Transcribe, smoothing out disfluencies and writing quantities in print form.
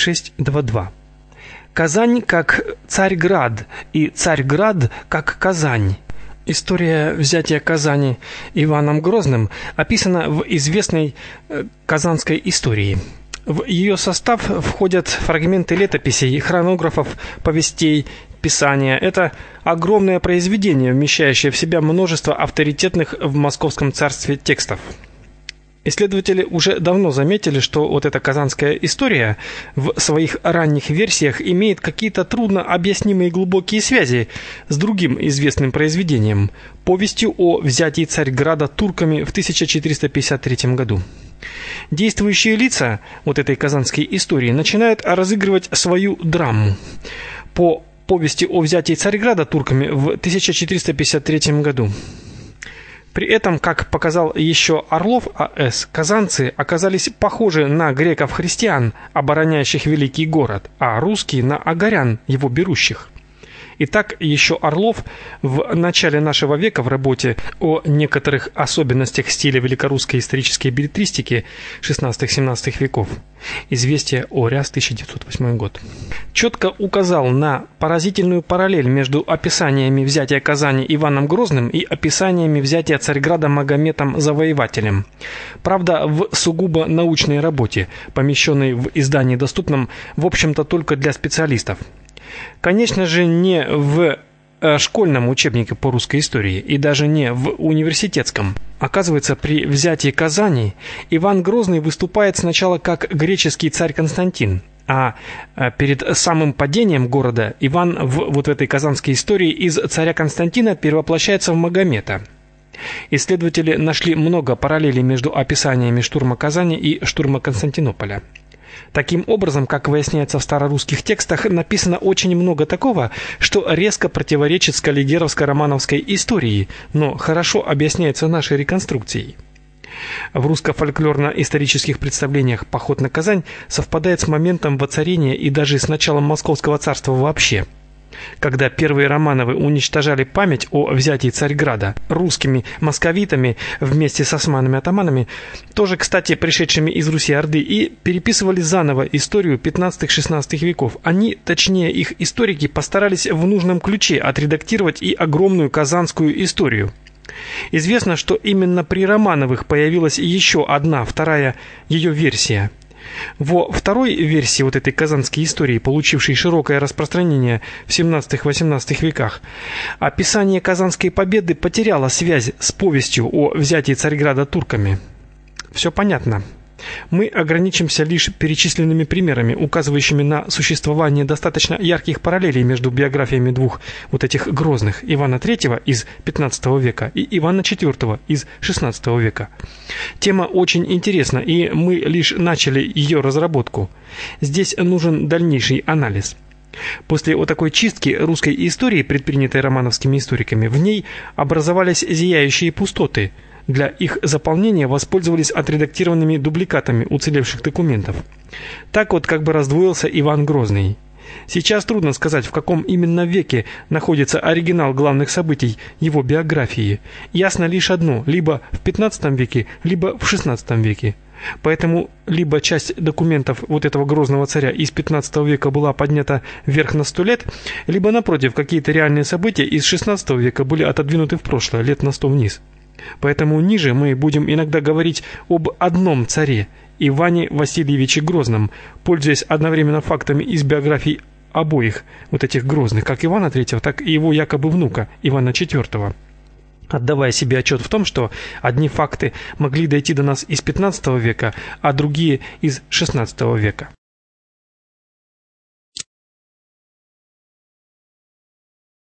6.2.2. Казань как Царьград и Царьград как Казань. История взятия Казани Иваном Грозным описана в известной Казанской истории. В ее состав входят фрагменты летописей, хронографов, повестей, писания. Это огромное произведение, вмещающее в себя множество авторитетных в Московском царстве текстов. Исследователи уже давно заметили, что вот эта казанская история в своих ранних версиях имеет какие-то трудно объяснимые глубокие связи с другим известным произведением – повестью о взятии Царьграда турками в 1453 году. Действующие лица вот этой казанской истории начинают разыгрывать свою драму по повести о взятии Царьграда турками в 1453 году. При этом, как показал еще Орлов А.С., казанцы оказались похожи на греков-христиан, обороняющих великий город, а русские на агарян, его берущих. Итак, еще Орлов в начале нашего века в работе о некоторых особенностях стиля великорусской исторической беллетристики XVI-XVII веков, известие о Ряс, 1908 год, четко указал на поразительную параллель между описаниями взятия Казани Иваном Грозным и описаниями взятия Царьграда Магометом Завоевателем. Правда, в сугубо научной работе, помещенной в издании, доступном, в общем-то, только для специалистов. Конечно же, не в школьном учебнике по русской истории и даже не в университетском. Оказывается, при взятии Казани Иван Грозный выступает сначала как греческий царь Константин, а перед самым падением города Иван в этой казанской истории из царя Константина перевоплощается в Магомета. Исследователи нашли много параллелей между описаниями штурма Казани и штурма Константинополя. Таким образом, как выясняется в старорусских текстах, написано очень много такого, что резко противоречит скаллигеровско-романовской истории, но хорошо объясняется нашей реконструкцией. В русско-фольклорно-исторических представлениях поход на Казань совпадает с моментом воцарения и даже с началом Московского царства вообще. Когда первые Романовы уничтожали память о взятии Царьграда русскими московитами вместе с османами-атаманами, тоже, кстати, пришедшими из Руси-Орды, и переписывали заново историю 15-16 веков, они, точнее их историки, постарались в нужном ключе отредактировать и огромную казанскую историю. Известно, что именно при Романовых появилась еще одна, вторая ее версия. Во второй версии вот этой казанской истории, получившей широкое распространение в 17-18 веках, описание Казанской победы потеряло связь с повестью о взятии Царьграда турками. Все понятно. Мы ограничимся лишь перечисленными примерами, указывающими на существование достаточно ярких параллелей между биографиями двух вот этих Грозных, Ивана III из XV века и Ивана IV из XVI века. Тема очень интересна, и мы лишь начали ее разработку. Здесь нужен дальнейший анализ. После вот такой чистки русской истории, предпринятой романовскими историками, в ней образовались зияющие пустоты. Для их заполнения воспользовались отредактированными дубликатами уцелевших документов. Так вот как бы раздвоился Иван Грозный. Сейчас трудно сказать, в каком именно веке находится оригинал главных событий его биографии. Ясно лишь одно: либо в XV веке, либо в XVI веке. Поэтому либо часть документов вот этого грозного царя из XV века была поднята вверх на 100 лет, либо, напротив, какие-то реальные события из XVI века были отодвинуты в прошлое, лет на 100 вниз. Поэтому ниже мы будем иногда говорить об одном царе, Иване Васильевиче Грозном, пользуясь одновременно фактами из биографий обоих вот этих Грозных, как Ивана III, так и его якобы внука Ивана IV. Отдавая себе отчет в том, что одни факты могли дойти до нас из XV века, а другие из XVI века.